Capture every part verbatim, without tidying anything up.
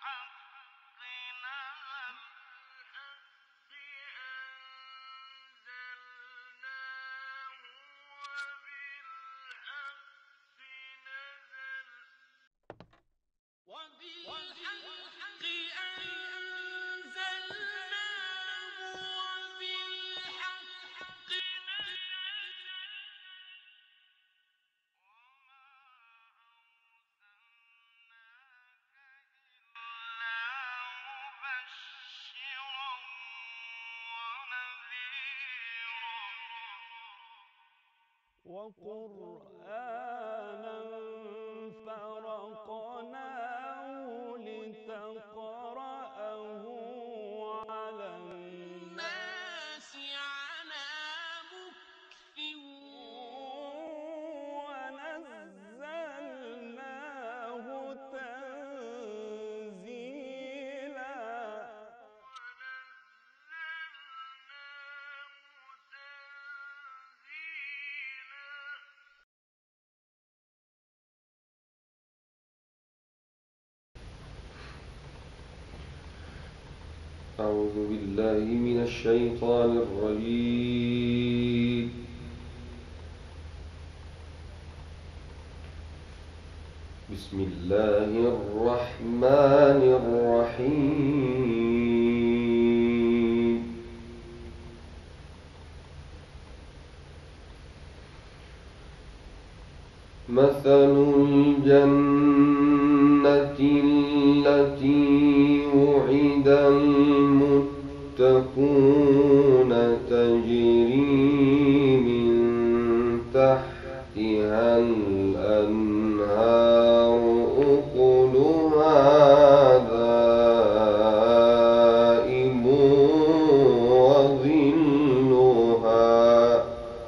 وقرآنا فرقناه لتقرأه على الناس على مكث ونزلناه تنزيلا. أعوذ بالله من الشيطان الرجيم. بسم الله الرحمن الرحيم. مثل الجنة التي وعد المتقون تجري من تحتها الأنهار أكلها دائم وظلها.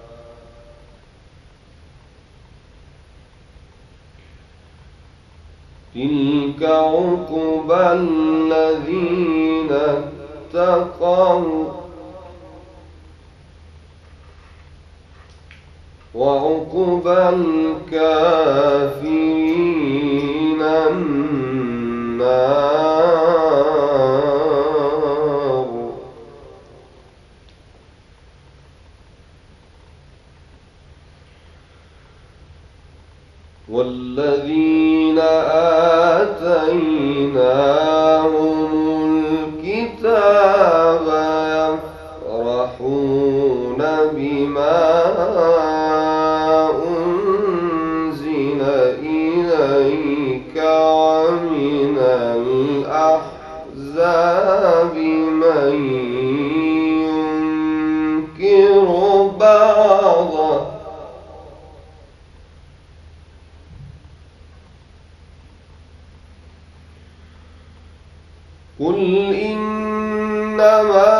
تلك عقبى الذين اتقوا وعقبى الكافرين النار. والذين آتيناهم الكتاب يفرحون بما أنزل إليك ومن الأحزاب من ينكر بعضه. قل إنما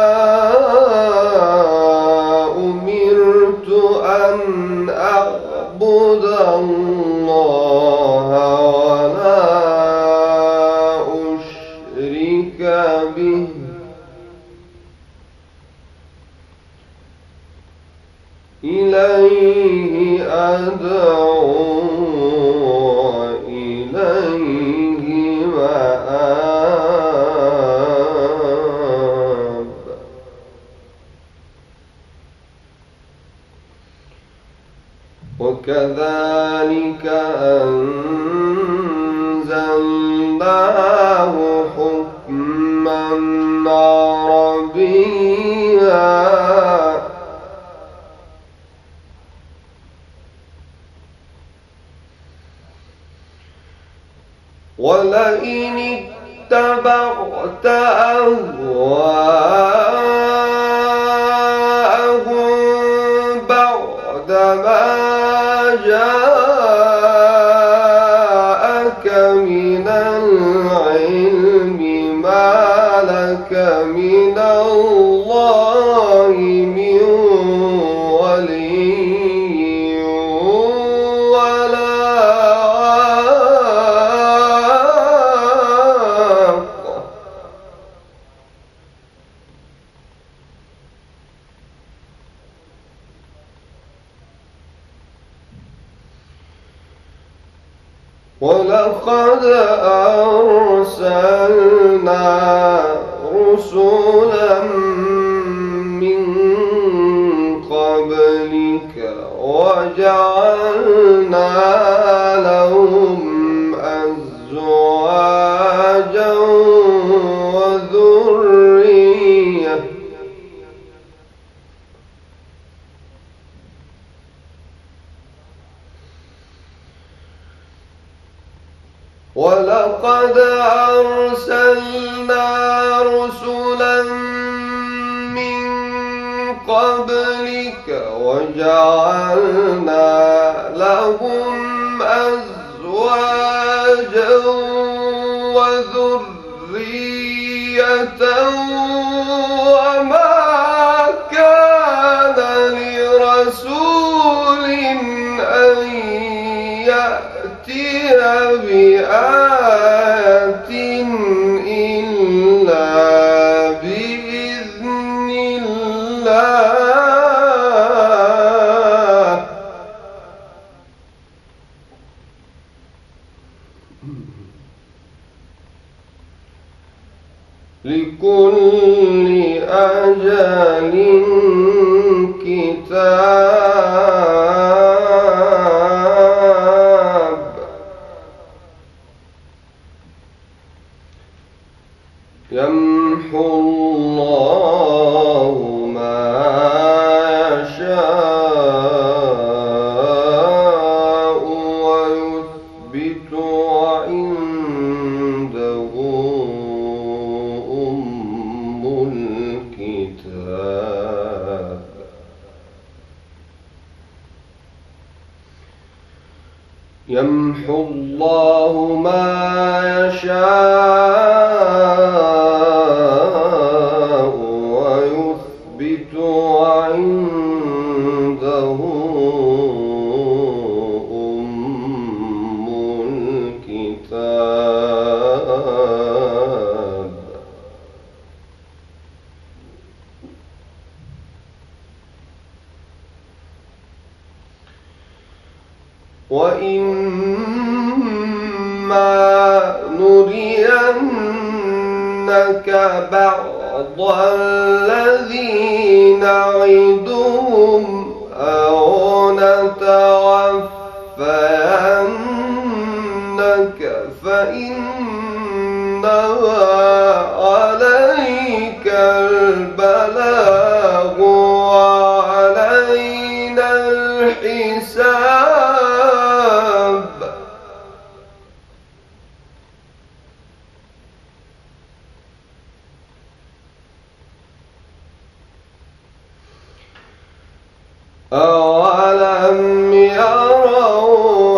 أمرت أن أعبد الله ولا أشرك به إليه أدعو وإليه مآب. وكذلك أنزلناه حكما عربيا ولئن اتبعت أهواءهم بعد ما جاءك من العلم ما لك من الله من ولي ولا ولقد أرسلنا رسلا من قبلك وجعلنا لهم أزواجا وذرية ولقد أرسلنا رسلا من قبلك وجعلنا لهم أزواجا وذرية وما كان لرسول أن يأتي بآية إلا بإذن الله لكل أجل كتاب يمحو الله ما يشاء ويثبت وعنده أم الكتاب يمحو الله ما يشاء ويثبت وعنده أم الكتاب وإما نرينك بعض الذي نعدهم أو نتوفينك فإنما عليك البلاغ وعلينا الحساب أولم يروا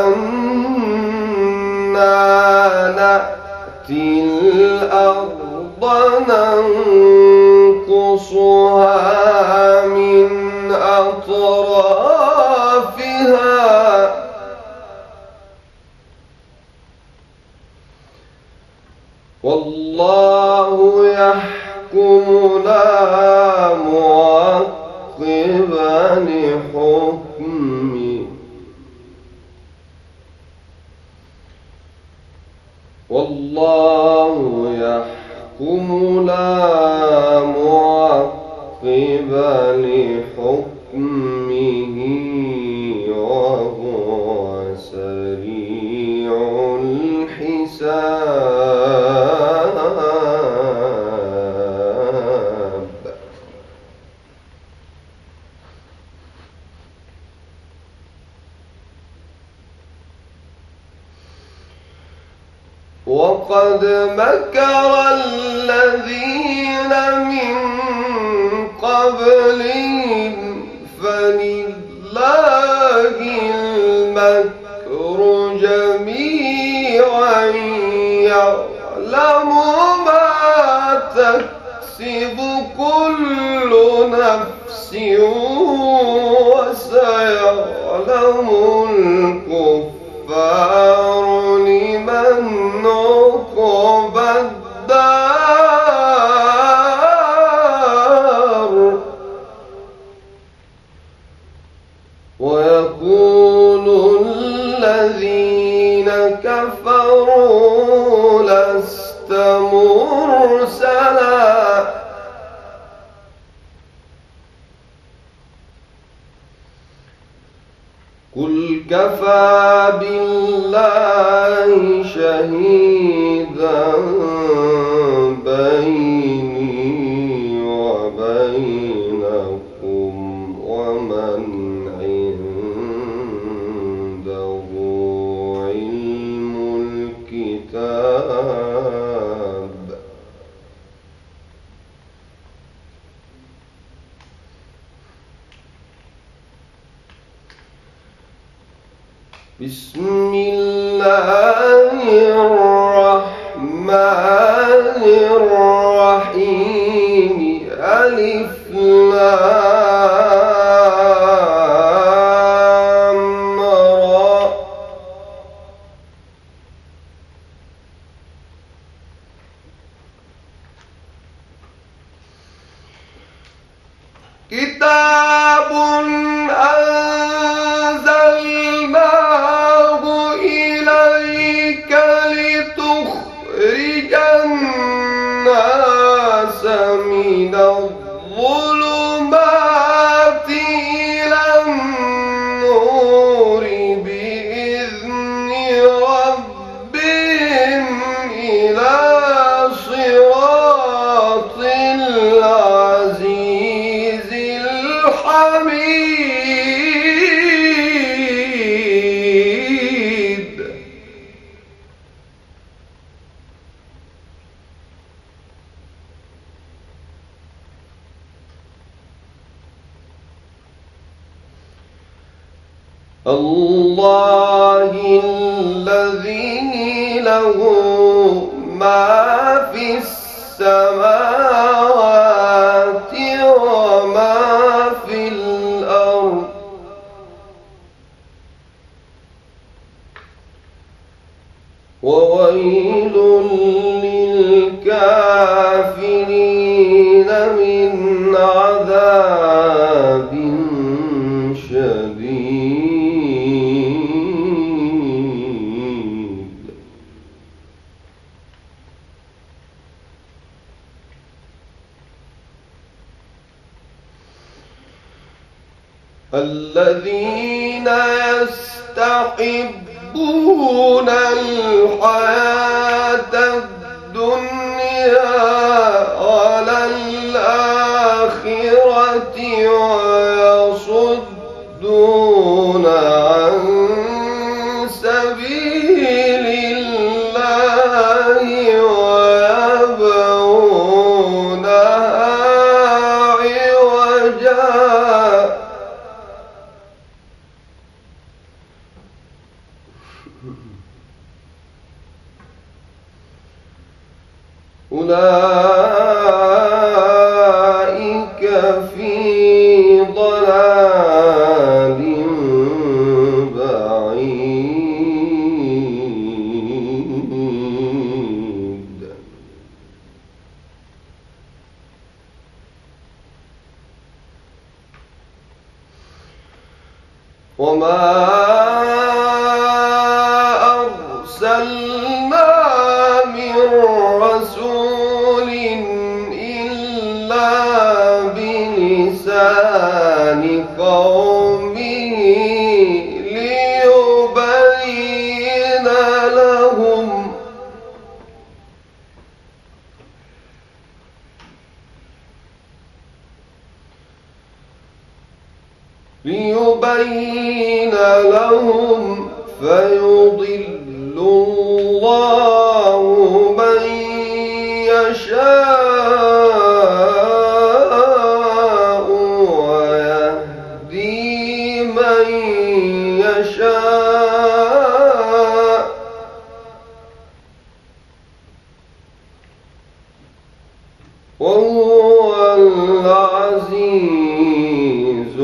أنا نأتي الأرض ننقصها من أطرافها والله يحكم لا معقب لحكمه والله يحكم لا معقب لحكمه وهو سريع الحساب وقد مكر الذين من قبلهم فلله المكر جميعا يعلم ما تكسب كل نفس وسيعلم الكفار لمن عقبى الدار ويقول الذين قل كفى بالله شهيدا بيني وبينكم ومن عنده علم الكتاب. بسم الله الرحمن الرحيم. ألف لام را. كتاب أنزلناه إليك لتخرج الناس من الظلمات إلى النور بإذن ربهم إلى صراط العزيز الحميد. الله الذي له ما في السماوات وما في الأرض وويل للكافرين من عذاب شديد. الذين يستحبون الحياة الدنيا على الآخرة ويصدون عن سبيل الله ويبغونها عوجا. أولئك في ضلال بعيد. وما أرسلنا من رسول إلا بلسان قومه ليبين لهم ليبين لهم فيضل الله من يشاء ويهدي من يشاء وهو العزيز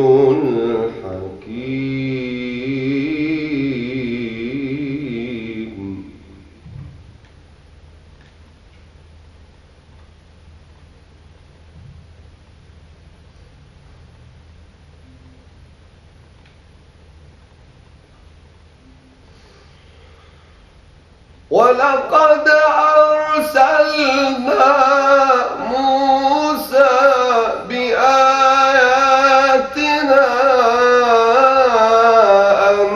الحكيم. ولقد أرسلنا موسى بآياتنا أن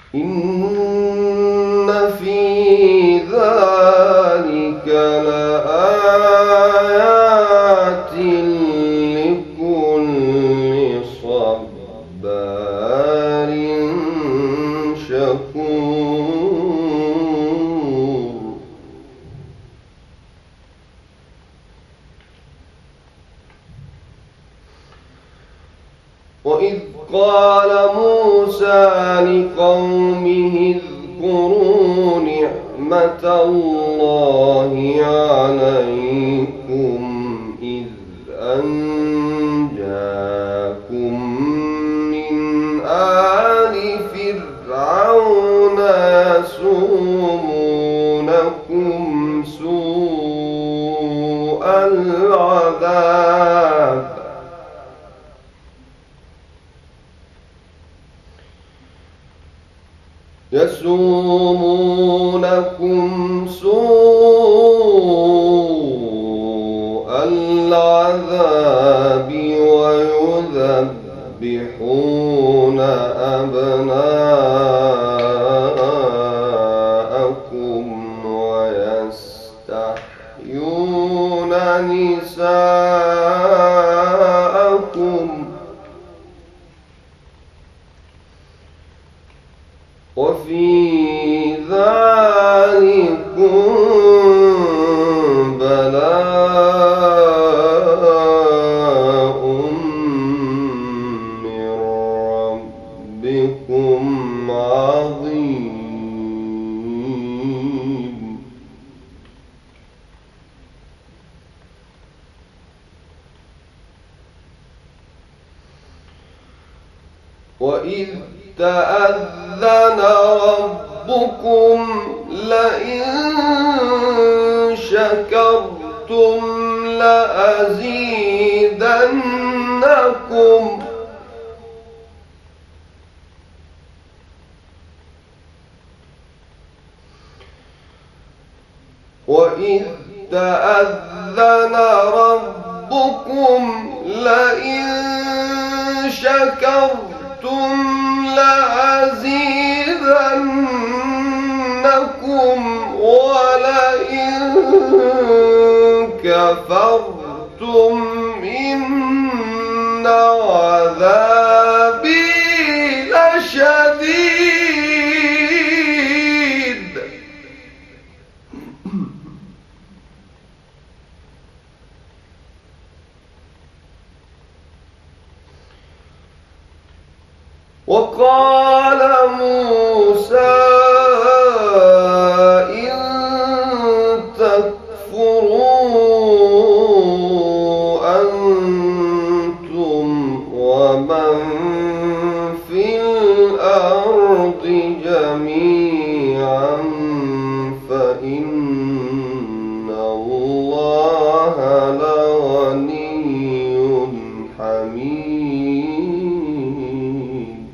إن في ذلك لآيات لكل صبار شكور. وإذ قال موسى لقومه اذكروا نعمة الله عليكم إذ أنجاكم من آل فرعون يسومونكم سوء العذاب يسومونكم سوء العذاب ويذبحون أبناءكم ويستحيون نساءكم وفي ذلكم بلاء من ربكم عظيم. وإذ تأذن ربكم لئن شكرتم لأزيدنكم وإذ تأذن ربكم لئن شكرتم لأزيدنكم ولئن كفرتم إن عذابي لشديد. وقال موسى إن تكفروا أنتم ومن في الأرض جميعا فإن الله لغني حميد.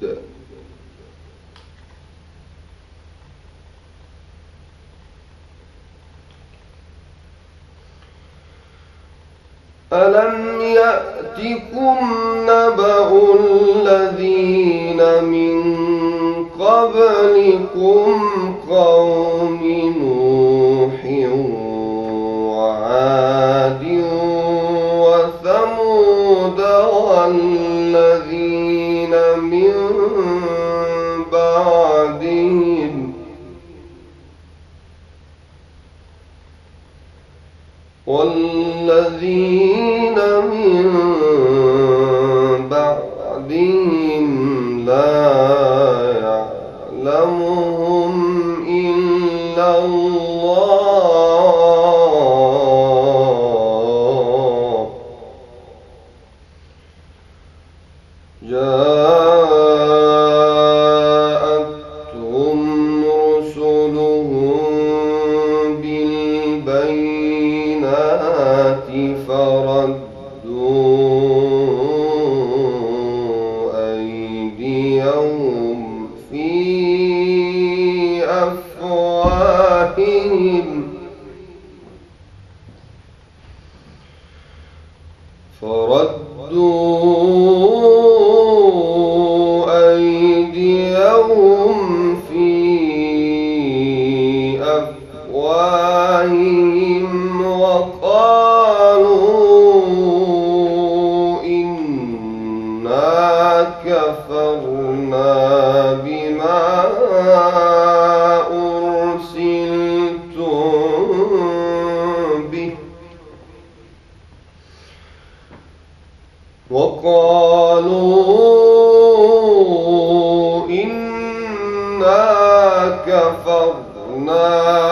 ألم يأتكم نبأ الذين من قبلكم قوم نوح وعاد وثمود والذين من بعدهم والذين من بعدهم لا يعلمهم إلا الله. جاءتهم رسلهم بالبينات فردوا أيديهم في أفواههم فردوا أيديهم في وقالوا إنا كفرنا